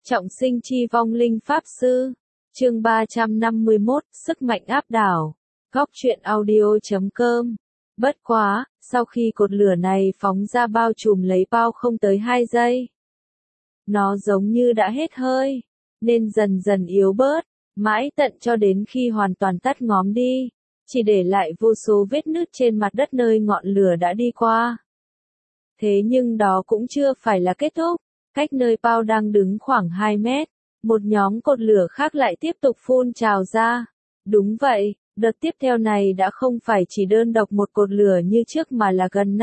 Trọng sinh chi vong linh pháp sư. Chương 351, sức mạnh áp đảo. Góc truyện audio.com. Bất quá, sau khi cột lửa này phóng ra bao trùm lấy bao không tới 2 giây. Nó giống như đã hết hơi, nên dần dần yếu bớt, mãi tận cho đến khi hoàn toàn tắt ngóm đi, chỉ để lại vô số vết nứt trên mặt đất nơi ngọn lửa đã đi qua. Thế nhưng đó cũng chưa phải là kết thúc. Cách nơi Pao đang đứng khoảng 2 mét, một nhóm cột lửa khác lại tiếp tục phun trào ra. Đúng vậy, đợt tiếp theo này đã không phải chỉ đơn độc một cột lửa như trước mà là gần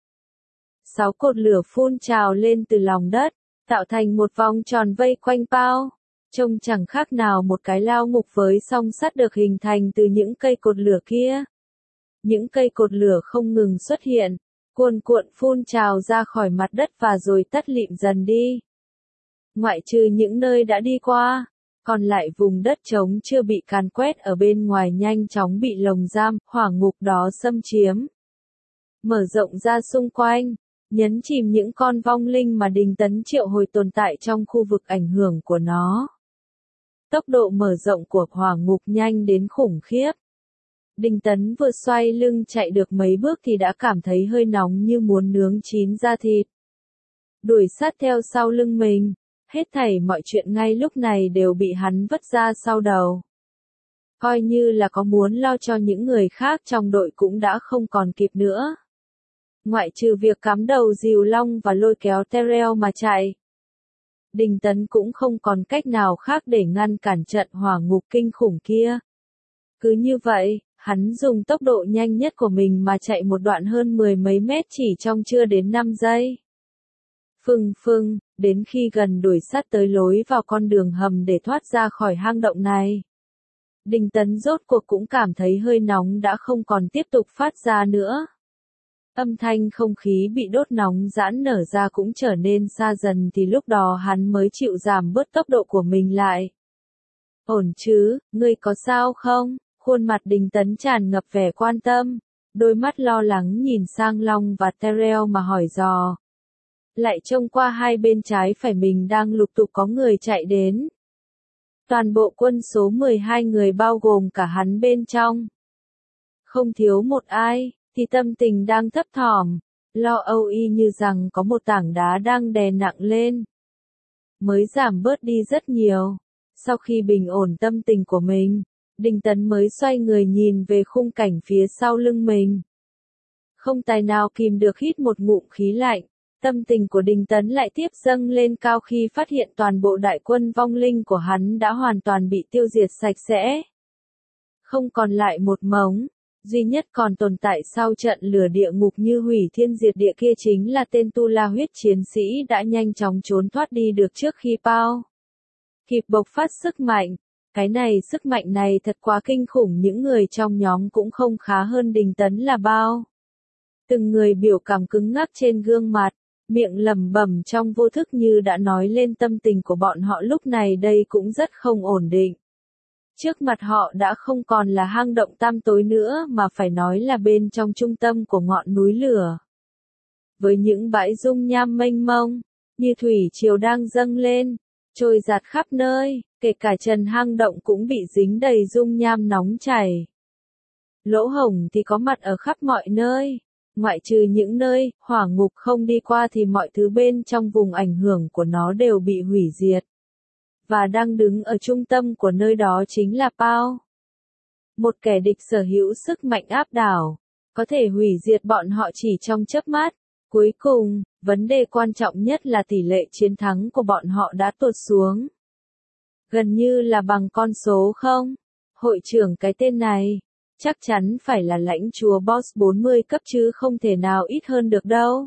6 cột lửa phun trào lên từ lòng đất, tạo thành một vòng tròn vây quanh Pao. Trông chẳng khác nào một cái lao ngục với song sắt được hình thành từ những cây cột lửa kia. Những cây cột lửa không ngừng xuất hiện, cuồn cuộn phun trào ra khỏi mặt đất và rồi tắt lịm dần đi. Ngoại trừ những nơi đã đi qua, còn lại vùng đất trống chưa bị càn quét ở bên ngoài nhanh chóng bị lồng giam, hỏa ngục đó xâm chiếm. Mở rộng ra xung quanh, nhấn chìm những con vong linh mà Đinh Tấn triệu hồi tồn tại trong khu vực ảnh hưởng của nó. Tốc độ mở rộng của hỏa ngục nhanh đến khủng khiếp. Đinh Tấn vừa xoay lưng chạy được mấy bước thì đã cảm thấy hơi nóng như muốn nướng chín da thịt. Đuổi sát theo sau lưng mình, hết thảy mọi chuyện ngay lúc này đều bị hắn vứt ra sau đầu. Coi như là có muốn lo cho những người khác trong đội cũng đã không còn kịp nữa. Ngoại trừ việc cắm đầu dìu long và lôi kéo Terrell mà chạy, Đinh Tấn cũng không còn cách nào khác để ngăn cản trận hỏa ngục kinh khủng kia. Cứ như vậy, hắn dùng tốc độ nhanh nhất của mình mà chạy một đoạn hơn 10 mấy mét chỉ trong chưa đến 5 giây. Phừng, đến khi gần đuổi sát tới lối vào con đường hầm để thoát ra khỏi hang động này, Đinh Tấn rốt cuộc cũng cảm thấy hơi nóng đã không còn tiếp tục phát ra nữa. Âm thanh không khí bị đốt nóng giãn nở ra cũng trở nên xa dần thì lúc đó hắn mới chịu giảm bớt tốc độ của mình lại. Ổn chứ, ngươi có sao không? Khuôn mặt Đinh Tấn tràn ngập vẻ quan tâm, đôi mắt lo lắng nhìn sang Long và Terrell mà hỏi dò. Lại trông qua hai bên trái phải mình đang lục tục có người chạy đến. Toàn bộ quân số 12 người bao gồm cả hắn bên trong. Không thiếu một ai, thì tâm tình đang thấp thỏm, lo âu y như rằng có một tảng đá đang đè nặng lên. Mới giảm bớt đi rất nhiều. Sau khi bình ổn tâm tình của mình, Đinh Tấn mới xoay người nhìn về khung cảnh phía sau lưng mình. Không tài nào kìm được hít một ngụm khí lạnh, tâm tình của Đinh Tấn lại tiếp dâng lên cao khi phát hiện toàn bộ đại quân vong linh của hắn đã hoàn toàn bị tiêu diệt sạch sẽ. Không còn lại một mống, duy nhất còn tồn tại sau trận lửa địa ngục như hủy thiên diệt địa kia chính là tên Tu La huyết chiến sĩ đã nhanh chóng trốn thoát đi được trước khi Pao kịp bộc phát sức mạnh. Sức mạnh này thật quá kinh khủng, những người trong nhóm cũng không khá hơn Đinh Tấn là bao. Từng người biểu cảm cứng ngắc trên gương mặt, miệng lẩm bẩm trong vô thức như đã nói lên tâm tình của bọn họ lúc này đây cũng rất không ổn định. Trước mặt họ đã không còn là hang động tăm tối nữa mà phải nói là bên trong trung tâm của ngọn núi lửa. Với những bãi dung nham mênh mông, như thủy triều đang dâng lên, trôi dạt khắp nơi, kể cả trần hang động cũng bị dính đầy dung nham nóng chảy. Lỗ hổng thì có mặt ở khắp mọi nơi, ngoại trừ những nơi hỏa ngục không đi qua thì mọi thứ bên trong vùng ảnh hưởng của nó đều bị hủy diệt. Và đang đứng ở trung tâm của nơi đó chính là Pao. Một kẻ địch sở hữu sức mạnh áp đảo, có thể hủy diệt bọn họ chỉ trong chớp mắt. Cuối cùng, vấn đề quan trọng nhất là tỷ lệ chiến thắng của bọn họ đã tụt xuống. Gần như là bằng con số không. Hội trưởng cái tên này, chắc chắn phải là lãnh chúa boss 40 cấp chứ không thể nào ít hơn được đâu.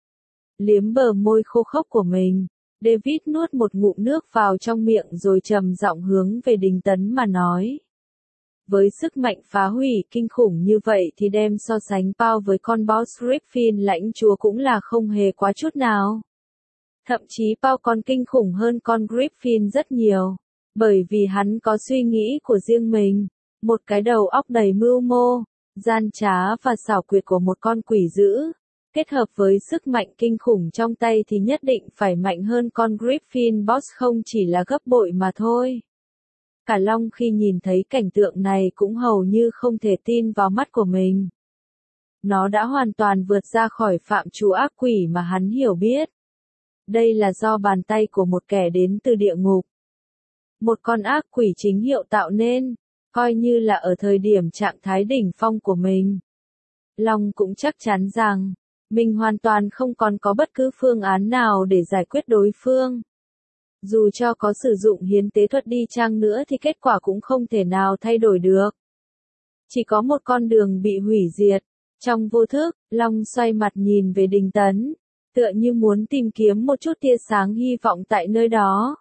Liếm bờ môi khô khốc của mình, David nuốt một ngụm nước vào trong miệng rồi trầm giọng hướng về Đinh Tấn mà nói. Với sức mạnh phá hủy kinh khủng như vậy thì đem so sánh Pao với con boss Griffin lãnh chúa cũng là không hề quá chút nào. Thậm chí Pao còn kinh khủng hơn con Griffin rất nhiều, bởi vì hắn có suy nghĩ của riêng mình, một cái đầu óc đầy mưu mô, gian trá và xảo quyệt của một con quỷ dữ, kết hợp với sức mạnh kinh khủng trong tay thì nhất định phải mạnh hơn con Griffin Boss không chỉ là gấp bội mà thôi. Cả Long khi nhìn thấy cảnh tượng này cũng hầu như không thể tin vào mắt của mình. Nó đã hoàn toàn vượt ra khỏi phạm trù ác quỷ mà hắn hiểu biết. Đây là do bàn tay của một kẻ đến từ địa ngục. Một con ác quỷ chính hiệu tạo nên, coi như là ở thời điểm trạng thái đỉnh phong của mình. Long cũng chắc chắn rằng, mình hoàn toàn không còn có bất cứ phương án nào để giải quyết đối phương. Dù cho có sử dụng hiến tế thuật đi chăng nữa thì kết quả cũng không thể nào thay đổi được. Chỉ có một con đường bị hủy diệt. Trong vô thức, Long xoay mặt nhìn về Đình Tấn, tựa như muốn tìm kiếm một chút tia sáng hy vọng tại nơi đó.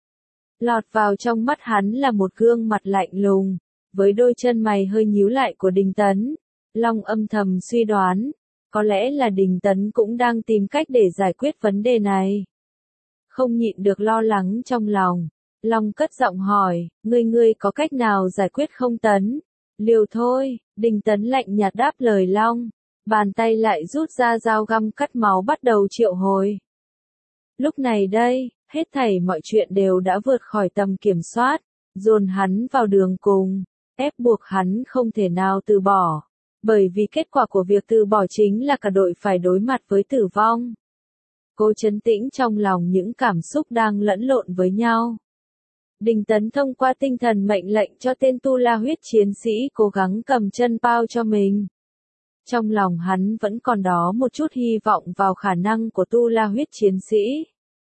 Lọt vào trong mắt hắn là một gương mặt lạnh lùng, với đôi chân mày hơi nhíu lại của Đình Tấn. Long âm thầm suy đoán, có lẽ là Đình Tấn cũng đang tìm cách để giải quyết vấn đề này. Không nhịn được lo lắng trong lòng, Long cất giọng hỏi, ngươi có cách nào giải quyết không Tấn? Liều thôi, Đình Tấn lạnh nhạt đáp lời Long, bàn tay lại rút ra dao găm cắt máu bắt đầu triệu hồi. Lúc này đây, hết thảy mọi chuyện đều đã vượt khỏi tầm kiểm soát, dồn hắn vào đường cùng, ép buộc hắn không thể nào từ bỏ, bởi vì kết quả của việc từ bỏ chính là cả đội phải đối mặt với tử vong. Cô trấn tĩnh trong lòng những cảm xúc đang lẫn lộn với nhau. Đình Tấn thông qua tinh thần mệnh lệnh cho tên Tu La huyết chiến sĩ cố gắng cầm chân Pao cho mình. Trong lòng hắn vẫn còn đó một chút hy vọng vào khả năng của Tu La huyết chiến sĩ.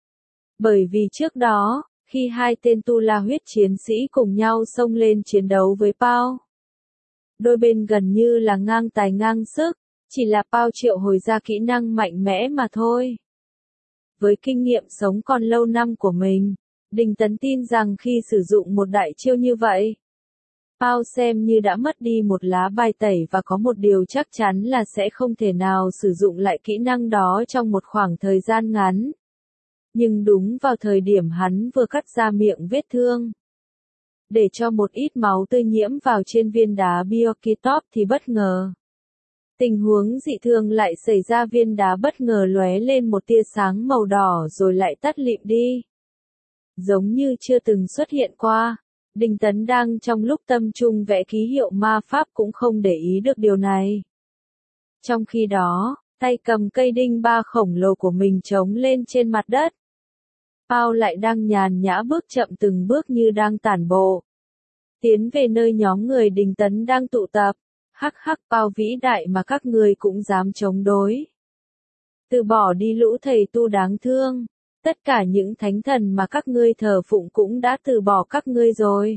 Bởi vì trước đó, khi hai tên Tu La huyết chiến sĩ cùng nhau xông lên chiến đấu với Pao, đôi bên gần như là ngang tài ngang sức, chỉ là Pao triệu hồi ra kỹ năng mạnh mẽ mà thôi. Với kinh nghiệm sống còn lâu năm của mình, Đình Tấn tin rằng khi sử dụng một đại chiêu như vậy, Pao xem như đã mất đi một lá bài tẩy và có một điều chắc chắn là sẽ không thể nào sử dụng lại kỹ năng đó trong một khoảng thời gian ngắn. Nhưng đúng vào thời điểm hắn vừa cắt ra miệng vết thương, để cho một ít máu tươi nhiễm vào trên viên đá Biokitop thì bất ngờ. Tình huống dị thường lại xảy ra, viên đá bất ngờ lóe lên một tia sáng màu đỏ rồi lại tắt lịm đi. Giống như chưa từng xuất hiện qua, Đình Tấn đang trong lúc tâm trung vẽ ký hiệu ma pháp cũng không để ý được điều này. Trong khi đó, tay cầm cây đinh ba khổng lồ của mình chống lên trên mặt đất. Pao lại đang nhàn nhã bước chậm từng bước như đang tản bộ, tiến về nơi nhóm người Đình Tấn đang tụ tập. Hắc hắc, Pao vĩ đại mà các người cũng dám chống đối. Từ bỏ đi lũ thầy tu đáng thương. Tất cả những thánh thần mà các ngươi thờ phụng cũng đã từ bỏ các ngươi rồi.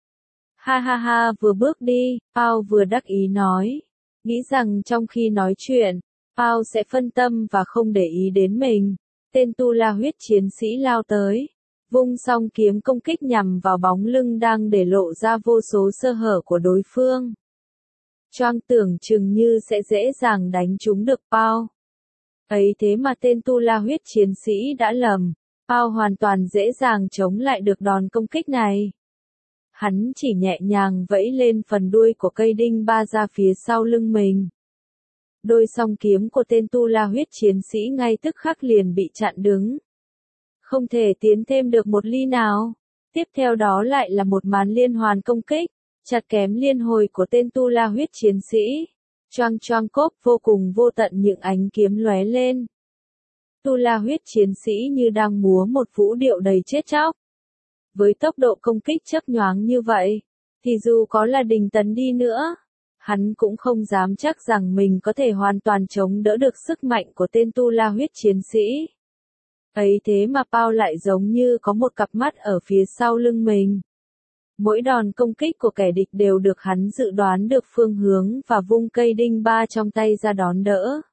Ha ha ha, vừa bước đi, Pao vừa đắc ý nói. Nghĩ rằng trong khi nói chuyện, Pao sẽ phân tâm và không để ý đến mình. Tên Tu La huyết chiến sĩ lao tới, vung song kiếm công kích nhằm vào bóng lưng đang để lộ ra vô số sơ hở của đối phương. Choang tưởng chừng như sẽ dễ dàng đánh trúng được Pao. Ấy thế mà tên Tu La huyết chiến sĩ đã lầm, Pao hoàn toàn dễ dàng chống lại được đòn công kích này. Hắn chỉ nhẹ nhàng vẫy lên phần đuôi của cây đinh ba ra phía sau lưng mình. Đôi song kiếm của tên Tu La huyết chiến sĩ ngay tức khắc liền bị chặn đứng. Không thể tiến thêm được một ly nào. Tiếp theo đó lại là một màn liên hoàn công kích, chặt kém liên hồi của tên Tu La huyết chiến sĩ. Choang choang cốp, vô cùng vô tận những ánh kiếm lóe lên. Tu La huyết chiến sĩ như đang múa một vũ điệu đầy chết chóc. Với tốc độ công kích chớp nhoáng như vậy, thì dù có là Đình Tấn đi nữa, hắn cũng không dám chắc rằng mình có thể hoàn toàn chống đỡ được sức mạnh của tên Tu La huyết chiến sĩ. Ấy thế mà Pao lại giống như có một cặp mắt ở phía sau lưng mình. Mỗi đòn công kích của kẻ địch đều được hắn dự đoán được phương hướng và vung cây đinh ba trong tay ra đón đỡ.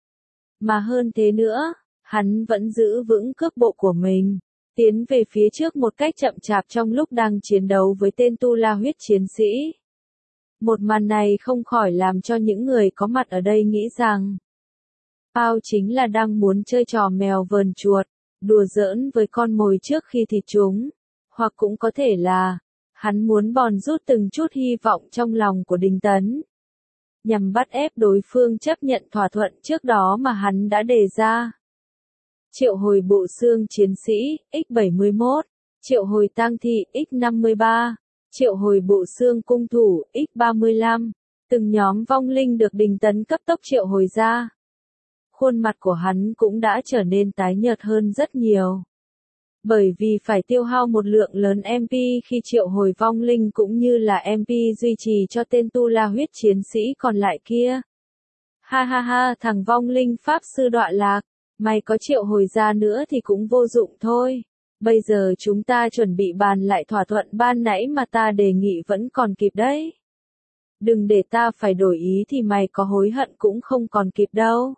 Mà hơn thế nữa, hắn vẫn giữ vững cước bộ của mình, tiến về phía trước một cách chậm chạp trong lúc đang chiến đấu với tên Tu La huyết chiến sĩ. Một màn này không khỏi làm cho những người có mặt ở đây nghĩ rằng Pao chính là đang muốn chơi trò mèo vờn chuột, đùa giỡn với con mồi trước khi thịt chúng, hoặc cũng có thể là hắn muốn bòn rút từng chút hy vọng trong lòng của Đình Tấn. nhằm bắt ép đối phương chấp nhận thỏa thuận trước đó mà hắn đã đề ra. Triệu hồi bộ xương chiến sĩ, X71, triệu hồi tang thi, X53, triệu hồi bộ xương cung thủ, X35, từng nhóm vong linh được Đình Tấn cấp tốc triệu hồi ra. Khuôn mặt của hắn cũng đã trở nên tái nhợt hơn rất nhiều. Bởi vì phải tiêu hao một lượng lớn MP khi triệu hồi vong linh cũng như là MP duy trì cho tên tu la huyết chiến sĩ còn lại kia. Ha ha ha, thằng vong linh pháp sư đọa lạc, mày có triệu hồi ra nữa thì cũng vô dụng thôi. Bây giờ chúng ta chuẩn bị bàn lại thỏa thuận ban nãy mà ta đề nghị vẫn còn kịp đấy. Đừng để ta phải đổi ý thì mày có hối hận cũng không còn kịp đâu.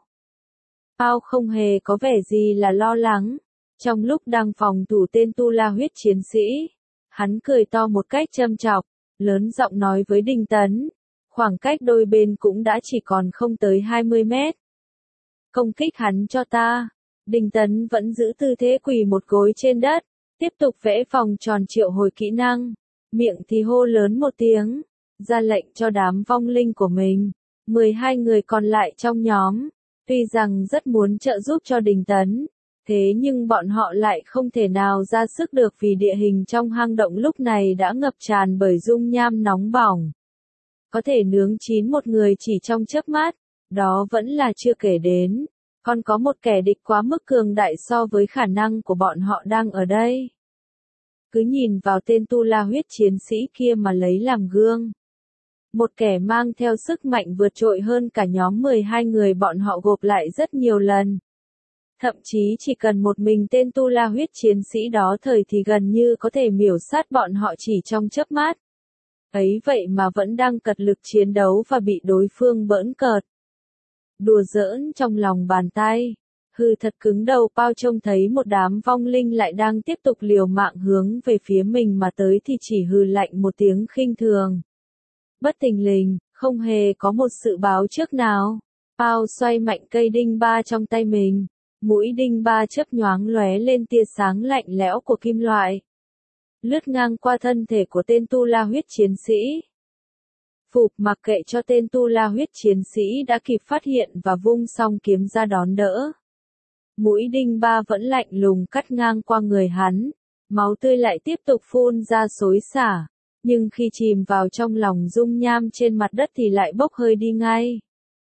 Pao không hề có vẻ gì là lo lắng. Trong lúc đang phòng thủ tên tu la huyết chiến sĩ, hắn cười to một cách châm chọc, lớn giọng nói với Đình Tấn. Khoảng cách đôi bên cũng đã chỉ còn không tới 20 mét. Công kích hắn cho ta. Đình Tấn vẫn giữ tư thế quỳ một gối trên đất, tiếp tục vẽ vòng tròn triệu hồi kỹ năng. Miệng thì hô lớn một tiếng, ra lệnh cho đám vong linh của mình. 12 người còn lại trong nhóm, tuy rằng rất muốn trợ giúp cho Đình Tấn, thế nhưng bọn họ lại không thể nào ra sức được vì địa hình trong hang động lúc này đã ngập tràn bởi dung nham nóng bỏng. Có thể nướng chín một người chỉ trong chớp mắt, đó vẫn là chưa kể đến, còn có một kẻ địch quá mức cường đại so với khả năng của bọn họ đang ở đây. Cứ nhìn vào tên tu la huyết chiến sĩ kia mà lấy làm gương. Một kẻ mang theo sức mạnh vượt trội hơn cả nhóm 12 người bọn họ gộp lại rất nhiều lần. Thậm chí chỉ cần một mình tên tu la huyết chiến sĩ đó thời thì gần như có thể miểu sát bọn họ chỉ trong chớp mắt. Ấy vậy mà vẫn đang cật lực chiến đấu và bị đối phương bỡn cợt. Đùa giỡn trong lòng bàn tay. Hư thật cứng đầu. Pao trông thấy một đám vong linh lại đang tiếp tục liều mạng hướng về phía mình mà tới thì chỉ hừ lạnh một tiếng khinh thường. Bất thình lình, không hề có một sự báo trước nào. Pao xoay mạnh cây đinh ba trong tay mình. Mũi đinh ba chớp nhoáng lóe lên tia sáng lạnh lẽo của kim loại. Lướt ngang qua thân thể của tên tu la huyết chiến sĩ. Phụp, mặc kệ cho tên tu la huyết chiến sĩ đã kịp phát hiện và vung song kiếm ra đón đỡ. Mũi đinh ba vẫn lạnh lùng cắt ngang qua người hắn. Máu tươi lại tiếp tục phun ra xối xả. Nhưng khi chìm vào trong lòng dung nham trên mặt đất thì lại bốc hơi đi ngay.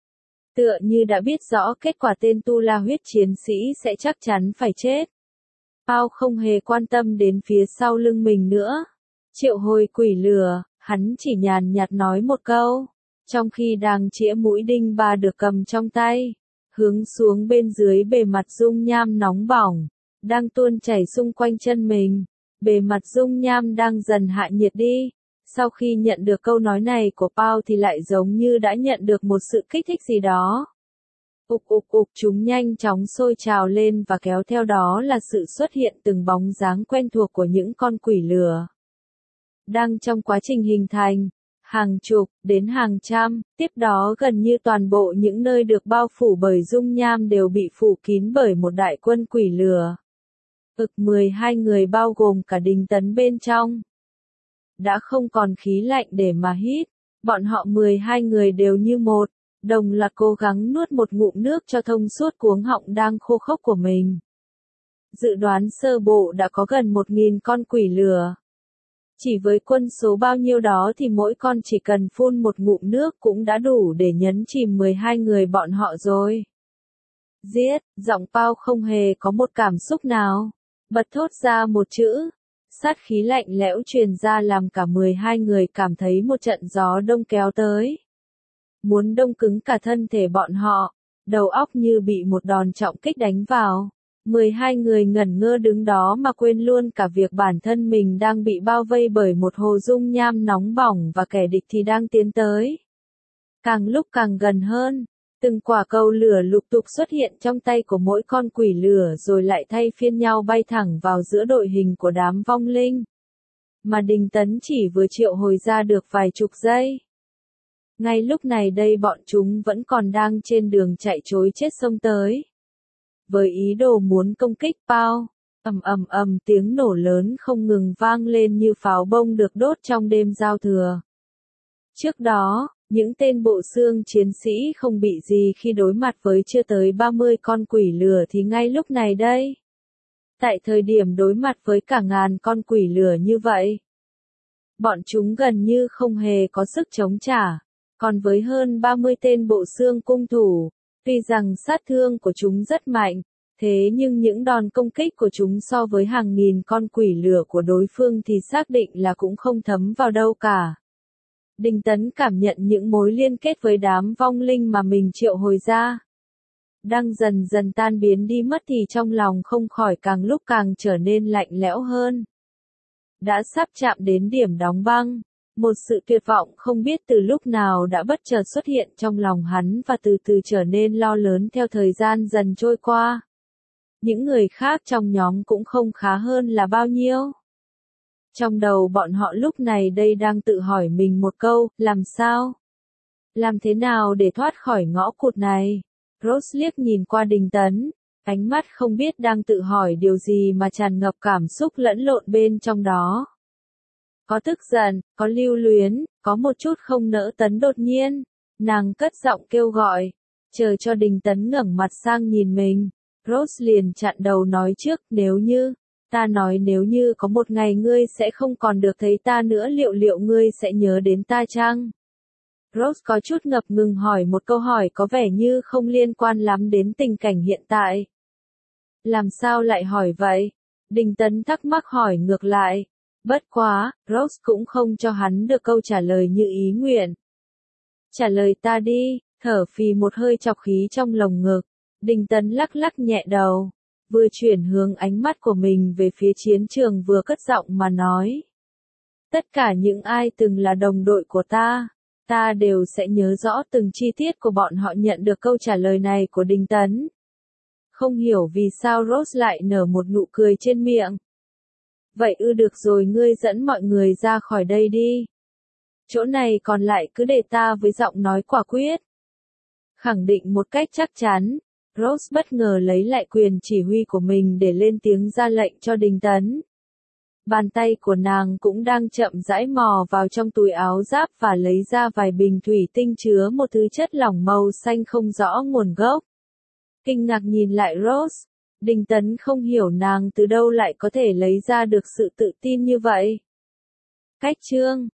Tựa như đã biết rõ kết quả tên tu la huyết chiến sĩ sẽ chắc chắn phải chết. Pao không hề quan tâm đến phía sau lưng mình nữa. Triệu hồi quỷ lửa, hắn chỉ nhàn nhạt nói một câu. Trong khi đang chĩa mũi đinh ba được cầm trong tay, hướng xuống bên dưới bề mặt dung nham nóng bỏng, đang tuôn chảy xung quanh chân mình. Bề mặt dung nham đang dần hạ nhiệt đi. Sau khi nhận được câu nói này của Pao thì lại giống như đã nhận được một sự kích thích gì đó. Ục ục ục, chúng nhanh chóng sôi trào lên và kéo theo đó là sự xuất hiện từng bóng dáng quen thuộc của những con quỷ lửa. Đang trong quá trình hình thành, hàng chục, đến hàng trăm, tiếp đó gần như toàn bộ những nơi được bao phủ bởi dung nham đều bị phủ kín bởi một đại quân quỷ lửa. 12 người bao gồm cả Đình Tấn bên trong. Đã không còn khí lạnh để mà hít, bọn họ 12 người đều như một, đồng loạt cố gắng nuốt một ngụm nước cho thông suốt cuống họng đang khô khốc của mình. Dự đoán sơ bộ đã có gần 1.000 con quỷ lửa. Chỉ với quân số bao nhiêu đó thì mỗi con chỉ cần phun một ngụm nước cũng đã đủ để nhấn chìm 12 người bọn họ rồi. Giết, giọng Pao không hề có một cảm xúc nào. Bật thốt ra một chữ. Sát khí lạnh lẽo truyền ra làm cả 12 người cảm thấy một trận gió đông kéo tới. Muốn đông cứng cả thân thể bọn họ, đầu óc như bị một đòn trọng kích đánh vào. 12 người ngẩn ngơ đứng đó mà quên luôn cả việc bản thân mình đang bị bao vây bởi một hồ dung nham nóng bỏng và kẻ địch thì đang tiến tới. Càng lúc càng gần hơn, từng quả cầu lửa lục tục xuất hiện trong tay của mỗi con quỷ lửa rồi lại thay phiên nhau bay thẳng vào giữa đội hình của đám vong linh. Mà Đình Tấn chỉ vừa triệu hồi ra được vài chục giây. Ngay lúc này đây bọn chúng vẫn còn đang trên đường chạy trối chết xông tới. Với ý đồ muốn công kích Pao, tiếng nổ lớn không ngừng vang lên như pháo bông được đốt trong đêm giao thừa. Trước đó, Những tên bộ xương chiến sĩ không bị gì khi đối mặt với chưa tới 30 con quỷ lửa thì ngay lúc này đây. Tại thời điểm đối mặt với cả ngàn con quỷ lửa như vậy, bọn chúng gần như không hề có sức chống trả. Còn với hơn 30 tên bộ xương cung thủ, tuy rằng sát thương của chúng rất mạnh, thế nhưng những đòn công kích của chúng so với hàng nghìn con quỷ lửa của đối phương thì xác định là cũng không thấm vào đâu cả. Đinh Tấn cảm nhận những mối liên kết với đám vong linh mà mình triệu hồi ra đang dần dần tan biến đi mất thì trong lòng không khỏi càng lúc càng trở nên lạnh lẽo hơn. Đã sắp chạm đến điểm đóng băng, một sự tuyệt vọng không biết từ lúc nào đã bất chợt xuất hiện trong lòng hắn và từ từ trở nên lo lớn theo thời gian dần trôi qua. Những người khác trong nhóm cũng không khá hơn là bao nhiêu. Trong đầu bọn họ lúc này đây đang tự hỏi mình một câu, làm sao? Làm thế nào để thoát khỏi ngõ cụt này? Rose liếc nhìn qua Đinh Tấn, ánh mắt không biết đang tự hỏi điều gì mà tràn ngập cảm xúc lẫn lộn bên trong đó. Có tức giận, có lưu luyến, có một chút không nỡ. Tấn đột nhiên, nàng cất giọng kêu gọi, chờ cho Đinh Tấn ngẩng mặt sang nhìn mình. Rose liền chặn đầu nói trước, nếu như, ta nói nếu như có một ngày ngươi sẽ không còn được thấy ta nữa liệu ngươi sẽ nhớ đến ta chăng? Rose có chút ngập ngừng hỏi một câu hỏi có vẻ như không liên quan lắm đến tình cảnh hiện tại. Làm sao lại hỏi vậy? Đinh Tấn thắc mắc hỏi ngược lại. Bất quá, Rose cũng không cho hắn được câu trả lời như ý nguyện. Trả lời ta đi, thở phì một hơi chọc khí trong lồng ngực. Đinh Tấn lắc lắc nhẹ đầu, vừa chuyển hướng ánh mắt của mình về phía chiến trường vừa cất giọng mà nói. Tất cả những ai từng là đồng đội của ta đều sẽ nhớ rõ từng chi tiết của bọn họ. Nhận được câu trả lời này của Đinh Tấn, không hiểu vì sao Rose lại nở một nụ cười trên miệng. Vậy được rồi, ngươi dẫn mọi người ra khỏi đây đi. Chỗ này còn lại cứ để ta. Với giọng nói quả quyết, khẳng định một cách chắc chắn, Rose bất ngờ lấy lại quyền chỉ huy của mình để lên tiếng ra lệnh cho Đinh Tấn. Bàn tay của nàng cũng đang chậm rãi mò vào trong túi áo giáp và lấy ra vài bình thủy tinh chứa một thứ chất lỏng màu xanh không rõ nguồn gốc. Kinh ngạc nhìn lại Rose, Đinh Tấn không hiểu nàng từ đâu lại có thể lấy ra được sự tự tin như vậy. Cách chương